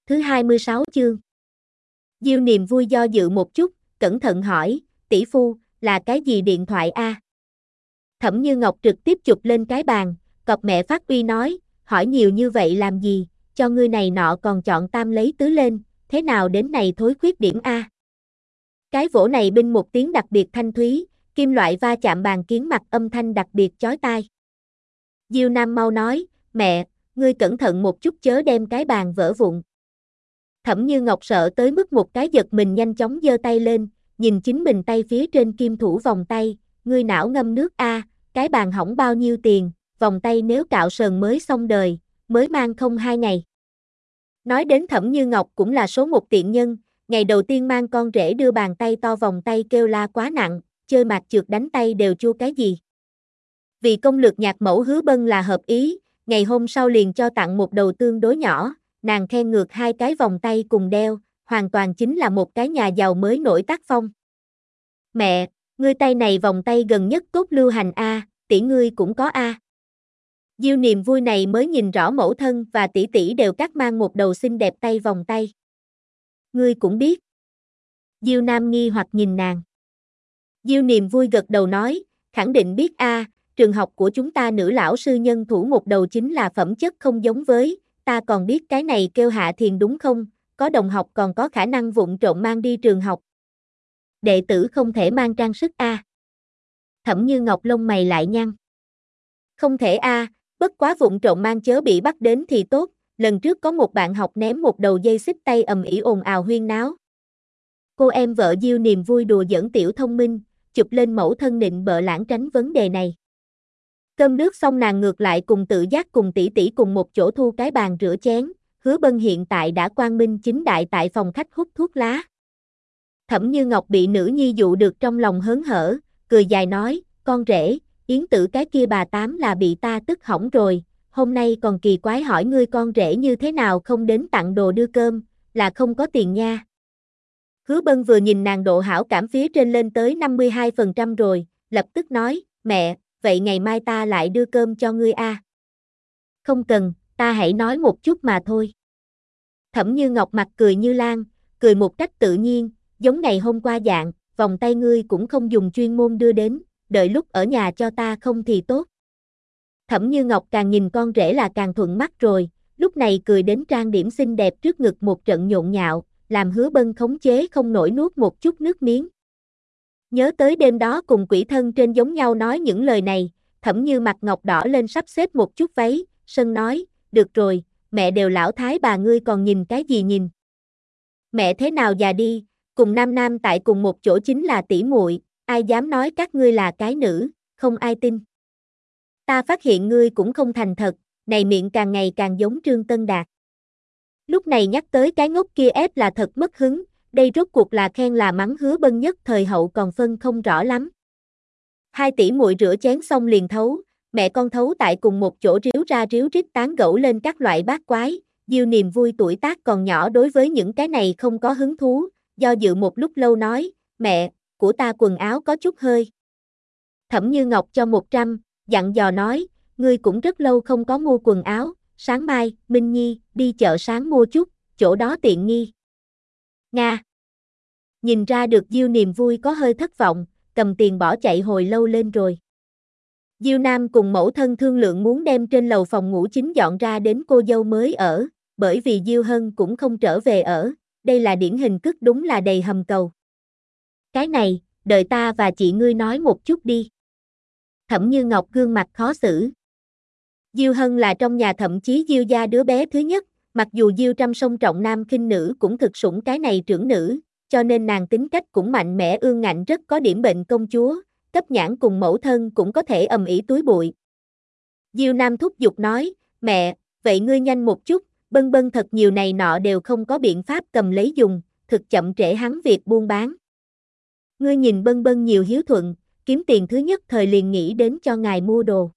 Thứ 26 chương. Diêu Niềm Vui do dự một chút, cẩn thận hỏi, tỷ phu, là cái gì điện thoại a? Thẩm Như Ngọc trực tiếp chụp lên cái bàn, cọp mẹ phát uy nói, hỏi nhiều như vậy làm gì, cho ngươi này nọ còn chọn tam lấy tứ lên, thế nào đến này thối khuyết điểm a? Cái vỗ này binh một tiếng đặc biệt thanh thúy, kim loại va chạm bàn kiến mặt âm thanh đặc biệt chói tai. Diêu Nam mau nói, mẹ, ngươi cẩn thận một chút chớ đem cái bàn vỡ vụn. Thẩm Như Ngọc sợ tới mức một cái giật mình nhanh chóng giơ tay lên, nhìn chính mình tay phía trên kim thủ vòng tay, ngươi não ngâm nước a, cái bàn hỏng bao nhiêu tiền, vòng tay nếu cạo sờn mới xong đời, mới mang không 2 ngày. Nói đến Thẩm Như Ngọc cũng là số một tiện nhân, ngày đầu tiên mang con rể đưa bàn tay to vòng tay kêu la quá nặng, chơi mạt trượt đánh tay đều chua cái gì. Vì công lực nhạc mẫu Hứa Bân là hợp ý, ngày hôm sau liền cho tặng một đầu tương đối nhỏ, nàng khen ngược 2 cái vòng tay cùng đeo, hoàn toàn chính là một cái nhà giàu mới nổi tác phong. Mẹ, ngươi tay này vòng tay gần nhất cốt lưu hành a, tỷ ngươi cũng có a. Diêu Niềm Vui này mới nhìn rõ mẫu thân và tỷ tỷ đều cắt mang một đầu xinh đẹp tay vòng tay. Ngươi cũng biết. Diêu Nam nghi hoặc nhìn nàng. Diêu Niềm Vui gật đầu nói, khẳng định biết a, trường học của chúng ta nữ lão sư nhân thủ một đầu chính là phẩm chất không giống với, ta còn biết cái này kêu Hạ Thiền đúng không, có đồng học còn có khả năng vụng trộm mang đi trường học. Đệ tử không thể mang trang sức a. Thẩm Như Ngọc lông mày lại nhăn. Không thể a, bất quá vụng trộm mang chớ bị bắt đến thì tốt, lần trước có một bạn học ném một đầu dây xích tay ầm ĩ ồn ào huyên náo. Cô em vợ Diêu Niềm Vui đùa giỡn tiểu thông minh, chụp lên mẫu thân nịnh bợ lãng tránh vấn đề này. Cơm nước xong nàng ngược lại cùng tự giác cùng tỷ tỷ cùng một chỗ thu cái bàn rửa chén, Hứa Bân hiện tại đã quang minh chính đại tại phòng khách hút thuốc lá. Thẩm Như Ngọc bị nữ nhi dụ được trong lòng hớn hở, cười dài nói, con rể, Yến Tử cái kia bà tám là bị ta tức hỏng rồi, hôm nay còn kỳ quái hỏi ngươi con rể như thế nào không đến tặng đồ đưa cơm, là không có tiền nha. Hứa Bân vừa nhìn nàng độ hảo cảm phía trên lên tới 52% rồi, lập tức nói, mẹ, vậy ngày mai ta lại đưa cơm cho ngươi a. Không cần, ta hãy nói một chút mà thôi. Thẩm Như Ngọc mặt cười như lan, cười một cách tự nhiên, giống ngày hôm qua dạng, vòng tay ngươi cũng không dùng chuyên môn đưa đến, đợi lúc ở nhà cho ta không thì tốt. Thẩm Như Ngọc càng nhìn con rể là càng thuận mắt rồi, lúc này cười đến trang điểm xinh đẹp trước ngực một trận nhộn nhạo, làm Hứa Bân khống chế không nổi nuốt một chút nước miếng. Nhớ tới đêm đó cùng quỷ thân trên giống nhau nói những lời này, Thẩm Như mặt ngọc đỏ lên sắp xếp một chút váy, sân nói, được rồi, mẹ đều lão thái bà ngươi còn nhìn cái gì nhìn. Mẹ thế nào già đi, cùng nam nam tại cùng một chỗ chính là tỷ muội, ai dám nói các ngươi là cái nữ, không ai tin. Ta phát hiện ngươi cũng không thành thật, này miệng càng ngày càng giống Trương Tân Đạt. Lúc này nhắc tới cái ngốc kia ép là thật mất hứng, đây rốt cuộc là khen là mắng Hứa Bân nhất thời hậu còn phân không rõ lắm. 2 tỷ muội rửa chén xong liền thấu, mẹ con thấu tại cùng một chỗ ríu ra ríu rít tán gẫu lên các loại bát quái, Diêu Niềm Vui tuổi tác còn nhỏ đối với những cái này không có hứng thú, do dự một lúc lâu nói, mẹ, của ta quần áo có chút hơi. Thẩm Như Ngọc cho 100, dặn dò nói, ngươi cũng rất lâu không có mua quần áo, sáng mai, Minh Nhi, đi chợ sáng mua chút, chỗ đó tiện nghi. Nga. Nhìn ra được Diêu Niềm Vui có hơi thất vọng, cầm tiền bỏ chạy hồi lâu lên rồi. Diêu Nam cùng mẫu thân thương lượng muốn đem trên lầu phòng ngủ chính dọn ra đến cô dâu mới ở, bởi vì Diêu Hân cũng không trở về ở, đây là điển hình cứt đúng là đầy hầm cầu. Cái này, đợi ta và chị ngươi nói một chút đi. Thẩm Như Ngọc gương mặt khó xử. Diêu Hân là trong nhà thậm chí Diêu gia đứa bé thứ nhất, mặc dù Diêu Trăm song trọng nam khinh nữ cũng thực sủng cái này trưởng nữ, cho nên nàng tính cách cũng mạnh mẽ ương ngạnh rất có điểm bệnh công chúa, cấp nhãn cùng mẫu thân cũng có thể ầm ĩ túi bụi. Diêu Nam thúc giục nói, mẹ, vậy ngươi nhanh một chút, Bân Bân thật nhiều này nọ đều không có biện pháp cầm lấy dùng, thực chậm trễ hắn việc buôn bán. Ngươi nhìn Bân Bân nhiều hiếu thuận, kiếm tiền thứ nhất thời liền nghĩ đến cho ngài mua đồ.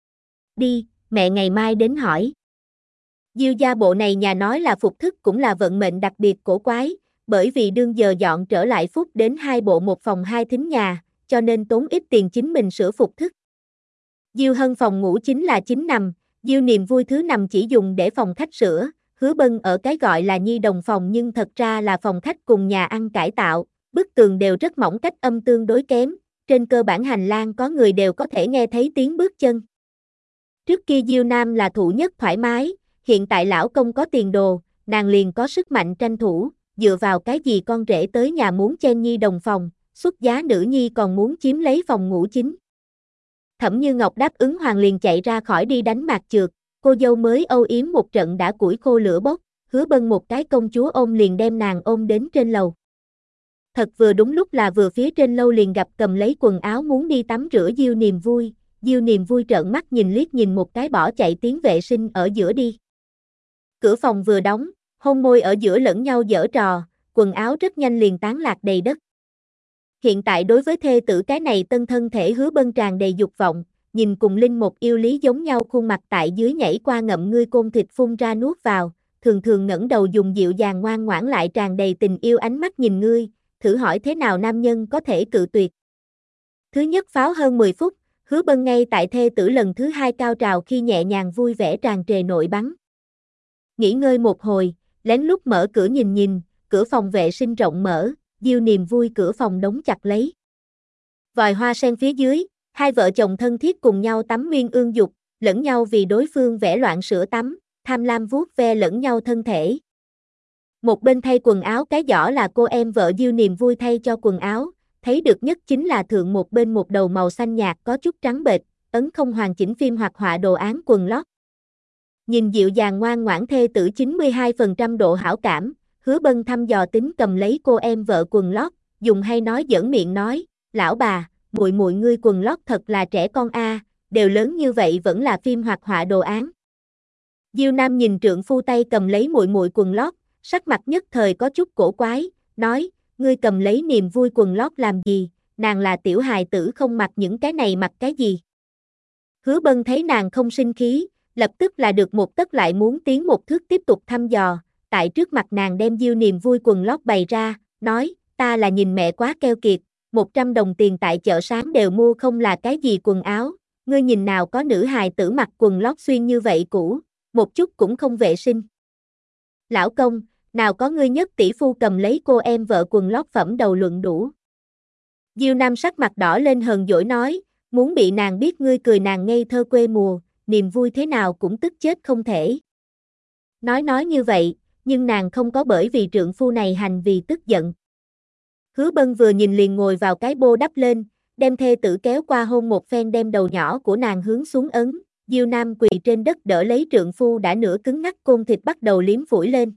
Đi, mẹ ngày mai đến hỏi. Diêu gia bộ này nhà nói là phục thức cũng là vận mệnh đặc biệt cổ quái, bởi vì đương giờ dọn trở lại phúc đến 2 bộ 1 phòng 2 thính nhà, cho nên tốn ít tiền chính mình sửa phục thức. Diêu Hân phòng ngủ chính là 9 nằm, Diêu Niềm Vui thứ nằm chỉ dùng để phòng khách sữa, Hứa Bân ở cái gọi là nhi đồng phòng nhưng thật ra là phòng khách cùng nhà ăn cải tạo, bức tường đều rất mỏng, cách âm tương đối kém, trên cơ bản hành lang có người đều có thể nghe thấy tiếng bước chân. Trước kia Diêu Nam là thụ nhất thoải mái, hiện tại lão công có tiền đồ, nàng liền có sức mạnh tranh thủ, dựa vào cái gì con rể tới nhà muốn chen nhi đồng phòng, xuất giá nữ nhi còn muốn chiếm lấy phòng ngủ chính. Thẩm Như Ngọc đáp ứng hoàn liền chạy ra khỏi đi đánh mạc trượt, cô dâu mới âu yếm một trận đã củi khô lửa bốc, Hứa Bân một cái công chúa ôm liền đem nàng ôm đến trên lầu. Thật vừa đúng lúc là vừa phía trên lâu liền gặp cầm lấy quần áo muốn đi tắm rửa Diêu Niềm Vui, Diêu Niềm Vui trợn mắt nhìn liếc nhìn một cái bỏ chạy tiến vệ sinh ở giữa đi. Cửa phòng vừa đóng, hôn môi ở giữa lẫn nhau giở trò, quần áo rất nhanh liền tán lạc đầy đất. Hiện tại đối với thê tử cái này tân thân thể Hứa Bân tràn đầy dục vọng, nhìn cùng Linh một yêu lý giống nhau khuôn mặt tại dưới nhảy qua ngậm ngươi côn thịt phun ra nuốt vào, thường thường ngẩng đầu dùng dịu dàng ngoan ngoãn lại tràn đầy tình yêu ánh mắt nhìn ngươi, thử hỏi thế nào nam nhân có thể cự tuyệt. Thứ nhất pháo hơn 10 phút, Hứa Bân ngay tại thê tử lần thứ hai cao trào khi nhẹ nhàng vui vẻ tràn trề nội bắn. Nghỉ ngơi một hồi, lén lút mở cửa nhìn nhìn, cửa phòng vệ sinh rộng mở, Diêu Niềm Vui cửa phòng đóng chặt lấy. Vòi hoa sen phía dưới, hai vợ chồng thân thiết cùng nhau tắm nguyên ương dục, lẫn nhau vì đối phương vẽ loạn sữa tắm, tham lam vuốt ve lẫn nhau thân thể. Một bên thay quần áo cái giỏ là cô em vợ Diêu Niềm Vui thay cho quần áo, thấy được nhất chính là thượng một bên một đầu màu xanh nhạt có chút trắng bệch, ấn không hoàn chỉnh phim hoạt họa đồ án quần lót. Nhìn dịu dàng ngoan ngoãn thê tử 92% độ hảo cảm, Hứa Bân thăm dò tính cầm lấy cô em vợ quần lót, dùng hay nói giỡn miệng nói, lão bà, muội muội ngươi quần lót thật là trẻ con a, đều lớn như vậy vẫn là phim hoạt họa đồ án. Diêu Nam nhìn trượng phu tay cầm lấy muội muội quần lót, sắc mặt nhất thời có chút cổ quái, nói, ngươi cầm lấy Niềm Vui quần lót làm gì, nàng là tiểu hài tử không mặc những cái này mặc cái gì. Hứa Bân thấy nàng không sinh khí, lập tức là được một tấc lại muốn tiến một thước tiếp tục thăm dò, tại trước mặt nàng đem Diêu Niềm Vui quần lót bày ra, nói, ta là nhìn mẹ quá keo kiệt, 100 đồng tiền tại chợ sáng đều mua không là cái gì quần áo, ngươi nhìn nào có nữ hài tử mặc quần lót xuyên như vậy cũ, một chút cũng không vệ sinh. Lão công, nào có ngươi nhất tỷ phu cầm lấy cô em vợ quần lót phẩm đầu luận đủ. Diêu Nam sắc mặt đỏ lên hờn dỗi nói, muốn bị nàng biết ngươi cười nàng ngây thơ quê mùa, Niềm Vui thế nào cũng tức chết không thể. Nói như vậy, nhưng nàng không có bởi vì trượng phu này hành vì tức giận. Hứa Bân vừa nhìn liền ngồi vào cái bô đắp lên, đem thê tử kéo qua hôn một phen đem đầu nhỏ của nàng hướng xuống ấn, Diêu Nam quỳ trên đất đỡ lấy trượng phu đã nửa cứng ngắc côn thịt bắt đầu liếm phủi lên.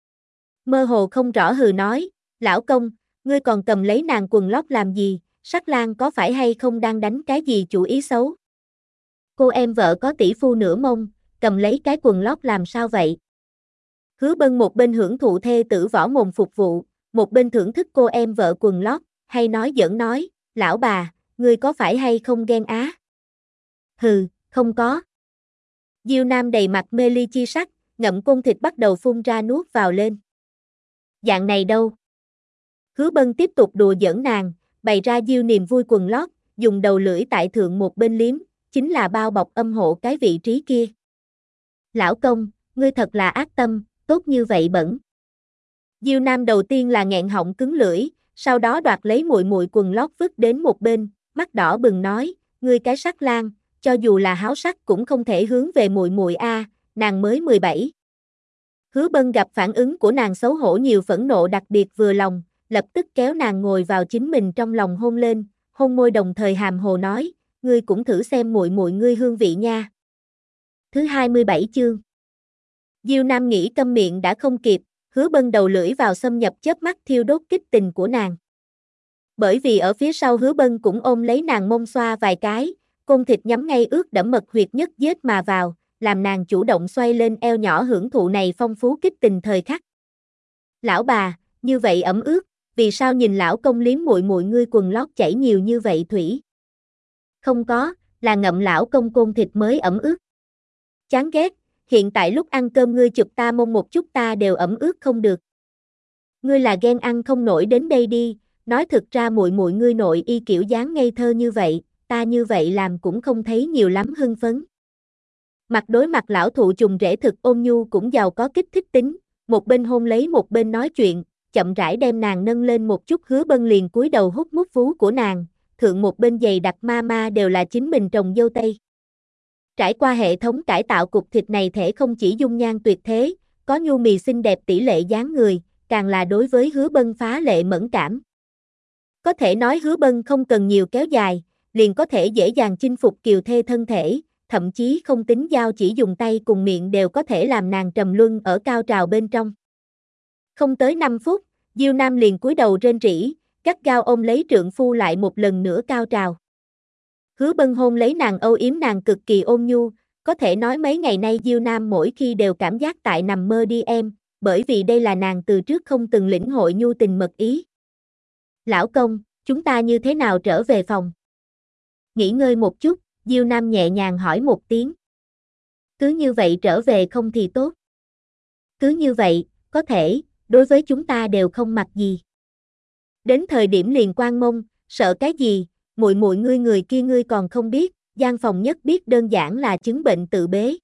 Mơ hồ không rõ hừ nói, lão công, ngươi còn cầm lấy nàng quần lót làm gì, Sắc Lang có phải hay không đang đánh cái gì chủ ý xấu? Cô em vợ có tỷ phu nửa mông, cầm lấy cái quần lót làm sao vậy? Hứa Bân một bên hưởng thụ thê tử võ mồm phục vụ, một bên thưởng thức cô em vợ quần lót, hay nói giỡn nói, lão bà, ngươi có phải hay không ghen á? Hừ, không có. Diêu Nam đầy mặt mê ly chi sắc, ngậm côn thịt bắt đầu phun ra nuốt vào lên. Dạng này đâu? Hứa Bân tiếp tục đùa giỡn nàng, bày ra Diêu Niềm Vui quần lót, dùng đầu lưỡi tại thượng một bên liếm, chính là bao bọc âm hộ cái vị trí kia. Lão công, ngươi thật là ác tâm, tốt như vậy bẩn. Diêu Nam đầu tiên là nghẹn họng cứng lưỡi, sau đó đoạt lấy muội muội quần lót vứt đến một bên, mắt đỏ bừng nói, ngươi cái Sắc Lang, cho dù là háo sắc cũng không thể hướng về muội muội a, nàng mới 17. Hứa Bân gặp phản ứng của nàng xấu hổ nhiều phẫn nộ đặc biệt vừa lòng, lập tức kéo nàng ngồi vào chính mình trong lòng hôn lên, hôn môi đồng thời hàm hồ nói, ngươi cũng thử xem muội muội ngươi hương vị nha. Thứ 27 chương. Diêu Nam nghĩ câm miệng đã không kịp, Hứa Bân đầu lưỡi vào xâm nhập chớp mắt thiêu đốt kích tình của nàng. Bởi vì ở phía sau Hứa Bân cũng ôm lấy nàng mông xoa vài cái, côn thịt nhắm ngay ướt đẫm mật huyệt nhất dết mà vào, làm nàng chủ động xoay lên eo nhỏ hưởng thụ này phong phú kích tình thời khắc. Lão bà, như vậy ẩm ướt, vì sao nhìn lão công liếm muội muội ngươi quần lót chảy nhiều như vậy thủy? Không có, là ngậm lão công côn thịt mới ẩm ướt. Chán ghét, hiện tại lúc ăn cơm ngươi chụp ta mông một chút ta đều ẩm ướt không được. Ngươi là ghen ăn không nổi đến đây đi, nói thực ra muội muội ngươi nội y kiểu dáng ngây thơ như vậy, ta như vậy làm cũng không thấy nhiều lắm hưng phấn. Mặt đối mặt lão thụ trùng rễ thực ôn nhu cũng giàu có kích thích tính, một bên hôn lấy một bên nói chuyện, chậm rãi đem nàng nâng lên một chút. Hứa Bân liền cúi đầu hút mút vú của nàng, thượng một bên giày đặt ma đều là chính mình trồng dâu tây. Trải qua hệ thống cải tạo cục thịt này thể không chỉ dung nhan tuyệt thế, có nhu mì xinh đẹp tỷ lệ dáng người, càng là đối với Hứa Bân phá lệ mẫn cảm. Có thể nói Hứa Bân không cần nhiều kéo dài, liền có thể dễ dàng chinh phục kiều thê thân thể, thậm chí không tính giao chỉ dùng tay cùng miệng đều có thể làm nàng trầm luân ở cao trào bên trong. Không tới 5 phút, Diêu Nam liền cúi đầu rên rỉ, gắt gao ôm lấy trượng phu lại một lần nữa cao trào. Hứa Bân hôn lấy nàng âu yếm nàng cực kỳ ôn nhu, có thể nói mấy ngày nay Diêu Nam mỗi khi đều cảm giác tại nằm mơ đi em, bởi vì đây là nàng từ trước không từng lĩnh hội nhu tình mật ý. Lão công, chúng ta như thế nào trở về phòng? Nghỉ ngơi một chút, Diêu Nam nhẹ nhàng hỏi một tiếng. Cứ như vậy trở về không thì tốt. Cứ như vậy, có thể, đối với chúng ta đều không mặc gì. Đến thời điểm liền quan mông, sợ cái gì, muội muội ngươi người kia ngươi còn không biết, gian phòng nhất biết đơn giản là chứng bệnh tự bế.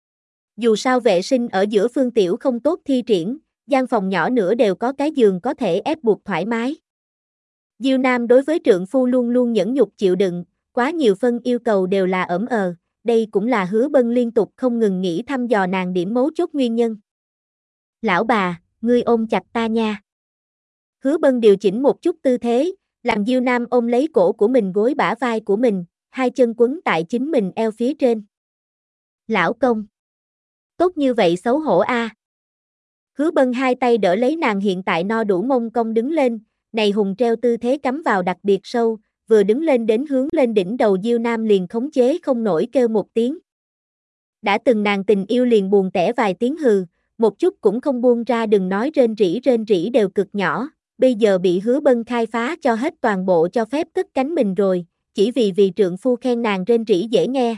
Dù sao vệ sinh ở giữa Phương Tiểu không tốt thi triển, gian phòng nhỏ nữa đều có cái giường có thể ép buộc thoải mái. Diêu Nam đối với trượng phu luôn luôn nhẫn nhục chịu đựng, quá nhiều phân yêu cầu đều là ẩm đây cũng là Hứa Bân liên tục không ngừng nghĩ thăm dò nàng điểm mấu chốt nguyên nhân. Lão bà, ngươi ôm chặt ta nha. Hứa Bân điều chỉnh một chút tư thế, làm Diêu Nam ôm lấy cổ của mình gối bả vai của mình, hai chân quấn tại chính mình eo phía trên. Lão công. Tốt như vậy xấu hổ a. Hứa Bân hai tay đỡ lấy nàng hiện tại no đủ mông cong đứng lên, này hùng treo tư thế cắm vào đặc biệt sâu, vừa đứng lên đến hướng lên đỉnh đầu Diêu Nam liền khống chế không nổi kêu một tiếng. Đã từng nàng tình yêu liền buồn tẻ vài tiếng hừ, một chút cũng không buông ra, đừng nói rên rỉ đều cực nhỏ, bây giờ bị Hứa Bân khai phá cho hết toàn bộ cho phép cất cánh mình rồi, chỉ vì trượng phu khen nàng rên rỉ dễ nghe.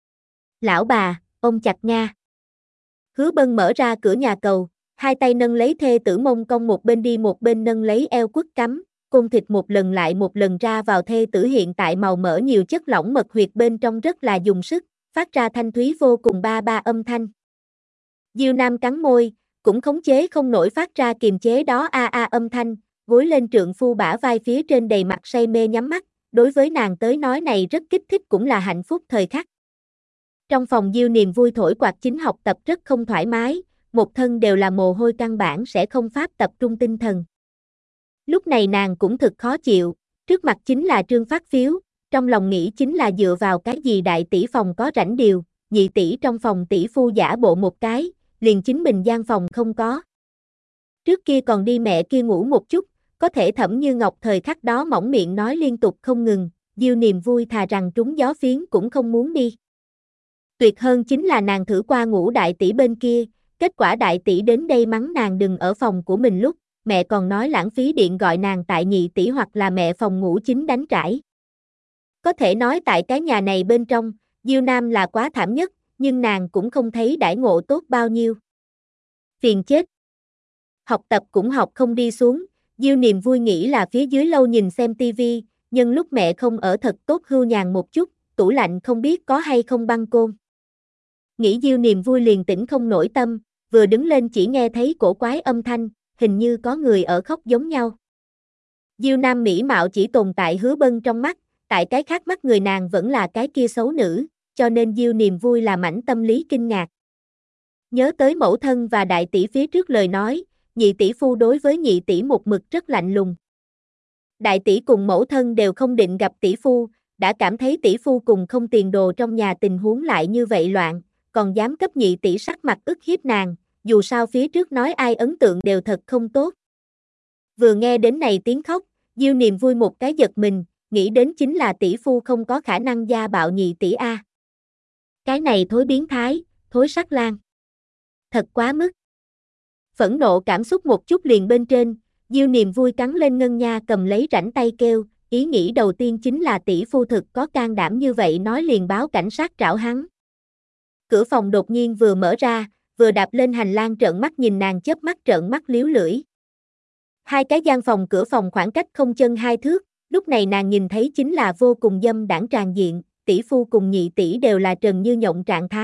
Lão bà, ôm chặt Nga. Hứa Bân mở ra cửa nhà cầu, hai tay nâng lấy thê tử mông cong một bên đi một bên nâng lấy eo quất cắm, côn thịt một lần lại một lần ra vào thê tử hiện tại màu mỡ nhiều chất lỏng mật huyệt bên trong rất là dùng sức, phát ra thanh thúy vô cùng ba âm thanh. Diêu Nam cắn môi, cũng khống chế không nổi phát ra kiềm chế đó âm thanh, gối lên trượng phu bả vai phía trên đầy mặt say mê nhắm mắt, đối với nàng tới nói này rất kích thích cũng là hạnh phúc thời khắc. Trong phòng Diêu niềm vui thổi quạt chính học tập rất không thoải mái, một thân đều là mồ hôi căn bản sẽ không pháp tập trung tinh thần. Lúc này nàng cũng thực khó chịu, trước mặt chính là Trương Phát Phiếu, trong lòng nghĩ chính là dựa vào cái gì đại tỷ phòng có rảnh điều, nhị tỷ trong phòng tỷ phu giả bộ một cái, liền chính mình gian phòng không có. Trước kia còn đi mẹ kia ngủ một chút, có thể Thẩm Như Ngọc thời khắc đó mỏng miệng nói liên tục không ngừng, Diêu niềm vui thà rằng trúng gió phiến cũng không muốn đi. Tuyệt hơn chính là nàng thử qua ngủ đại tỷ bên kia, kết quả đại tỷ đến đây mắng nàng đừng ở phòng của mình lúc, mẹ còn nói lãng phí điện gọi nàng tại nhị tỷ hoặc là mẹ phòng ngủ chính đánh trải. Có thể nói tại cái nhà này bên trong, Diêu Nam là quá thảm nhất, nhưng nàng cũng không thấy đãi ngộ tốt bao nhiêu. Phiền chết. Học tập cũng học không đi xuống, Diêu niềm vui nghĩ là phía dưới lâu nhìn xem tivi, nhưng lúc mẹ không ở thật tốt hưu nhàn một chút, tủ lạnh không biết có hay không băng côn. Nghĩ Diêu niềm vui liền tỉnh không nổi tâm, vừa đứng lên chỉ nghe thấy cổ quái âm thanh, hình như có người ở khóc giống nhau. Diêu Nam mỹ mạo chỉ tồn tại Hứa Bân trong mắt, tại cái khác mắt người nàng vẫn là cái kia xấu nữ, cho nên Diêu niềm vui là mảnh tâm lý kinh ngạc. Nhớ tới mẫu thân và đại tỷ phía trước lời nói, nhị tỷ phu đối với nhị tỷ một mực rất lạnh lùng. Đại tỷ cùng mẫu thân đều không định gặp tỷ phu, đã cảm thấy tỷ phu cùng không tiền đồ trong nhà tình huống lại như vậy loạn, còn dám cấp nhị tỷ sắc mặt ức hiếp nàng, dù sao phía trước nói ai ấn tượng đều thật không tốt. Vừa nghe đến này tiếng khóc, Diêu niềm vui một cái giật mình, nghĩ đến chính là tỷ phu không có khả năng gia bạo nhị tỷ a. Cái này thối biến thái, thối sắc lang. Thật quá mức. Phẫn nộ cảm xúc một chút liền bên trên, Diêu niềm vui cắn lên ngân nha cầm lấy rảnh tay kêu, ý nghĩ đầu tiên chính là tỷ phu thực có can đảm như vậy nói liền báo cảnh sát trảo hắn. Cửa phòng đột nhiên vừa mở ra, vừa đạp lên hành lang trợn mắt nhìn nàng chớp mắt trợn mắt liếu lưỡi. Hai cái gian phòng cửa phòng khoảng cách không chân 2 thước, lúc này nàng nhìn thấy chính là vô cùng dâm đãng tràn diện, tỷ phu cùng nhị tỷ đều là trần như nhộng trạng thái,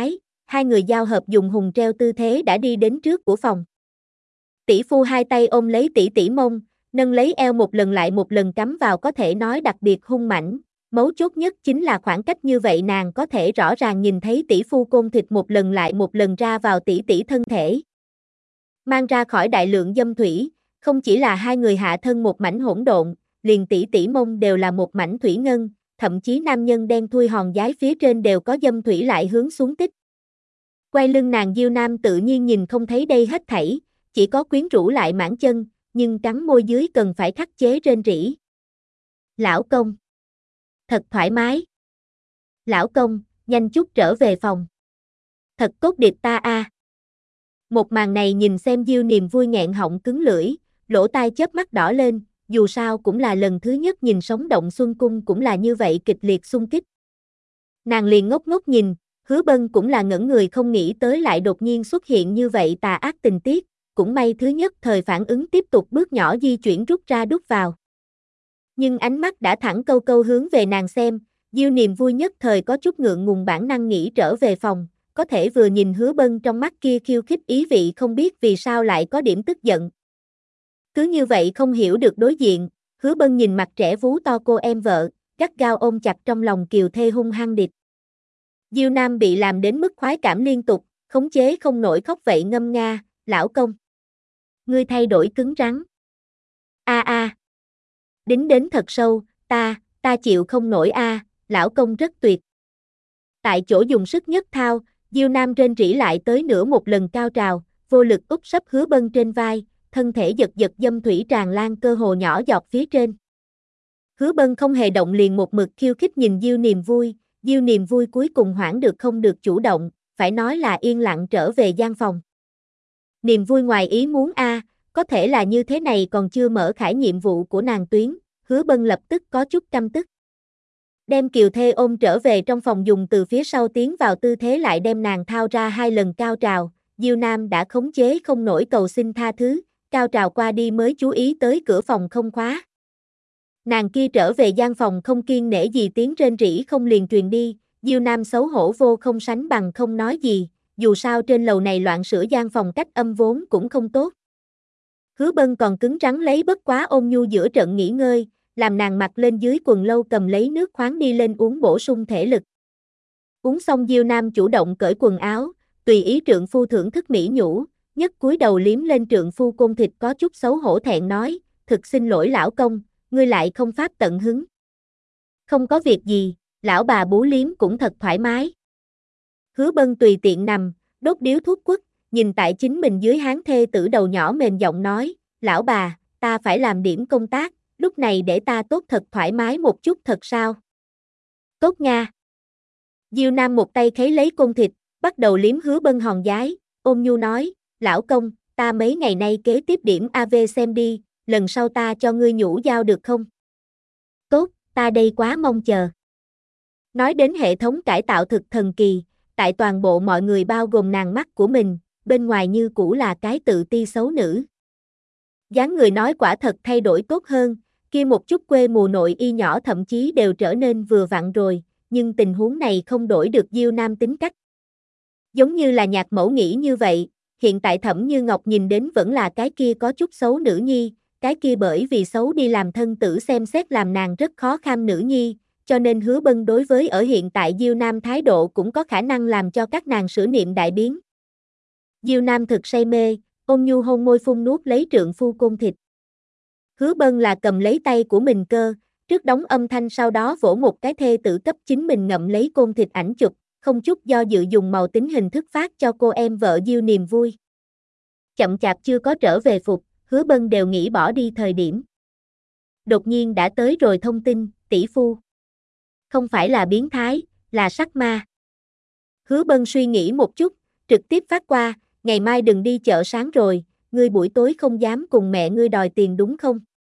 hai người giao hợp dùng hùng treo tư thế đã đi đến trước của phòng. Tỷ phu hai tay ôm lấy tỷ tỷ mông, nâng lấy eo một lần lại một lần cắm vào, có thể nói đặc biệt hung mãnh. Mấu chốt nhất chính là khoảng cách như vậy nàng có thể rõ ràng nhìn thấy tỷ phu côn thịt một lần lại một lần ra vào tỷ tỷ thân thể. Mang ra khỏi đại lượng dâm thủy, không chỉ là hai người hạ thân một mảnh hỗn độn, liền tỷ tỷ mông đều là một mảnh thủy ngân, thậm chí nam nhân đen thui hòn giái phía trên đều có dâm thủy lại hướng xuống tích. Quay lưng nàng Diêu Nam tự nhiên nhìn không thấy đây hết thảy, chỉ có quyến rũ lại mãn chân, nhưng cắn môi dưới cần phải khắc chế rên rỉ. Lão công. Thật thoải mái. Lão công, nhanh chút trở về phòng. Thật cốt điệp ta a. Một màn này nhìn xem Diêu Niềm vui nghẹn họng cứng lưỡi, lỗ tai chớp mắt đỏ lên, dù sao cũng là lần thứ nhất nhìn sống động xuân cung cũng là như vậy kịch liệt xung kích. Nàng liền ngốc ngốc nhìn, Hứa Bân cũng là ngẩn người không nghĩ tới lại đột nhiên xuất hiện như vậy tà ác tình tiết, cũng may thứ nhất thời phản ứng tiếp tục bước nhỏ di chuyển rút ra đút vào. Nhưng ánh mắt đã thẳng câu câu hướng về nàng xem, Diêu Niềm vui nhất thời có chút ngượng ngùng bản năng nghĩ trở về phòng, có thể vừa nhìn Hứa Bân trong mắt kia khiêu khích ý vị không biết vì sao lại có điểm tức giận. Cứ như vậy không hiểu được đối diện, Hứa Bân nhìn mặt trẻ vú to cô em vợ, gắt gao ôm chặt trong lòng kiều thê hung hăng địch. Diêu Nam bị làm đến mức khoái cảm liên tục, khống chế không nổi khóc vậy ngâm nga, lão công. Ngươi thay đổi cứng rắn. A. Đính đến thật sâu, ta chịu không nổi a, lão công rất tuyệt. Tại chỗ dùng sức nhất thao, Diêu Nam rên rỉ lại tới nửa một lần cao trào, vô lực úp sấp Hứa Bân trên vai, thân thể giật giật dâm thủy tràn lan cơ hồ nhỏ giọt phía trên. Hứa Bân không hề động liền một mực khiêu khích nhìn Diêu Niềm vui cuối cùng hoãn được không được chủ động, phải nói là yên lặng trở về gian phòng. Niềm vui ngoài ý muốn a, có thể là như thế này còn chưa mở khải nhiệm vụ của nàng tuyến, Hứa Bân lập tức có chút căm tức. Đem kiều thê ôm trở về trong phòng dùng từ phía sau tiến vào tư thế lại đem nàng thao ra hai lần cao trào, Diêu Nam đã khống chế không nổi cầu xin tha thứ, cao trào qua đi mới chú ý tới cửa phòng không khóa. Nàng kia trở về gian phòng không kiêng nể gì tiếng rên rỉ không liền truyền đi, Diêu Nam xấu hổ vô không sánh bằng không nói gì, dù sao trên lầu này loạn sửa gian phòng cách âm vốn cũng không tốt. Hứa Bân còn cứng rắn lấy bất quá ôn nhu giữa trận nghỉ ngơi, làm nàng mặc lên dưới quần lâu cầm lấy nước khoáng đi lên uống bổ sung thể lực. Uống xong Diêu Nam chủ động cởi quần áo, tùy ý trượng phu thưởng thức mỹ nhũ, nhất cúi đầu liếm lên trượng phu côn thịt có chút xấu hổ thẹn nói, thực xin lỗi lão công, ngươi lại không pháp tận hứng. Không có việc gì, lão bà bú liếm cũng thật thoải mái. Hứa Bân tùy tiện nằm, đốt điếu thuốc quất, nhìn tại chính mình dưới háng thê tử đầu nhỏ mềm giọng nói, lão bà, ta phải làm điểm công tác, lúc này để ta tốt thật thoải mái một chút thật sao? Tốt nha. Diêu Nam một tay khấy lấy côn thịt, bắt đầu liếm Hứa Bân hòn giái, ôm nhu nói, lão công, ta mấy ngày nay kế tiếp điểm AV xem đi, lần sau ta cho ngươi nhũ dao được không? Tốt, ta đây quá mong chờ. Nói đến hệ thống cải tạo thực thần kỳ, tại toàn bộ mọi người bao gồm nàng mắt của mình, bên ngoài như cũ là cái tự ti xấu nữ. Dáng người nói quả thật thay đổi tốt hơn, kia một chút quê mùa nội y nhỏ thậm chí đều trở nên vừa vặn rồi, nhưng tình huống này không đổi được Diêu Nam tính cách. Giống như là nhạc mẫu nghĩ như vậy, hiện tại Thẩm Như Ngọc nhìn đến vẫn là cái kia có chút xấu nữ nhi, cái kia bởi vì xấu đi làm thân tử xem xét làm nàng rất khó kham nữ nhi, cho nên Hứa Bân đối với ở hiện tại Diêu Nam thái độ cũng có khả năng làm cho các nàng sửa niệm đại biến. Diêu Nam thực say mê, ôn nhu hôn môi phun nuốt lấy trượng phu côn thịt. Hứa Bân là cầm lấy tay của mình cơ, trước đóng âm thanh sau đó vỗ một cái thê tử cấp chính mình ngậm lấy côn thịt ảnh chụp, không chút do dự dùng màu tính hình thức phát cho cô em vợ Diêu Niềm vui. Chậm chạp chưa có trở về phục, Hứa Bân đều nghĩ bỏ đi thời điểm. Đột nhiên đã tới rồi thông tin, tỷ phu. Không phải là biến thái, là sắc ma. Hứa Bân suy nghĩ một chút, trực tiếp phát qua, ngày mai đừng đi chợ sáng rồi, ngươi buổi tối không dám cùng mẹ ngươi đòi tiền đúng không?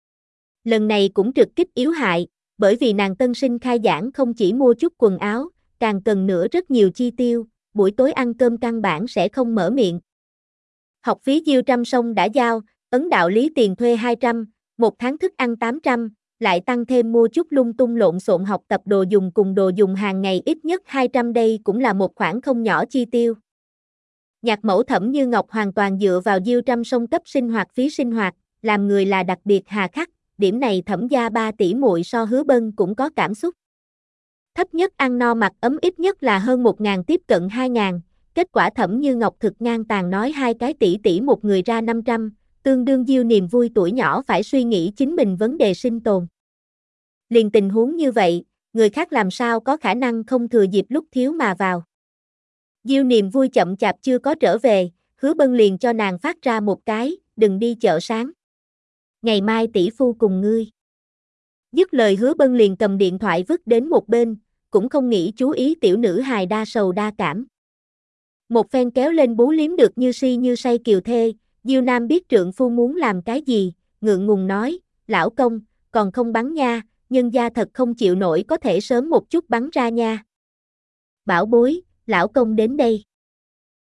Lần này cũng trực kích yếu hại, bởi vì nàng tân sinh khai giảng không chỉ mua chút quần áo, càng cần nữa rất nhiều chi tiêu, buổi tối ăn cơm căn bản sẽ không mở miệng. Học phí Diêu Trăm Sông đã giao, ấn đạo lý tiền thuê 200, một tháng thức ăn 800, lại tăng thêm mua chút lung tung lộn xộn học tập đồ dùng cùng đồ dùng hàng ngày ít nhất 200 đây cũng là một khoản không nhỏ chi tiêu. Nhạc mẫu Thẩm Như Ngọc hoàn toàn dựa vào Diêu Trăm Sông cấp sinh hoạt phí sinh hoạt, làm người là đặc biệt hà khắc, điểm này Thẩm gia 3 tỷ muội so Hứa Bân cũng có cảm xúc. Thấp nhất ăn no mặc ấm ít nhất là hơn 1.000 tiếp cận 2.000, kết quả Thẩm Như Ngọc thực ngang tàn nói 2 cái tỷ một người ra 500, tương đương Diêu Niềm Vui tuổi nhỏ phải suy nghĩ chính mình vấn đề sinh tồn. Liền tình huống như vậy, người khác làm sao có khả năng không thừa dịp lúc thiếu mà vào. Diêu Niềm Vui chậm chạp chưa có trở về, Hứa Bân liền cho nàng phát ra một cái, đừng đi chợ sáng. Ngày mai tỷ phu cùng ngươi. Dứt lời Hứa Bân liền cầm điện thoại vứt đến một bên, cũng không nghĩ chú ý tiểu nữ hài đa sầu đa cảm. Một phen kéo lên bú liếm được như si như say kiều thê, Diêu Nam biết trượng phu muốn làm cái gì, ngượng ngùng nói, lão công, còn không bắn nha, nhân gia thật không chịu nổi có thể sớm một chút bắn ra nha. Bảo bối, lão công đến đây.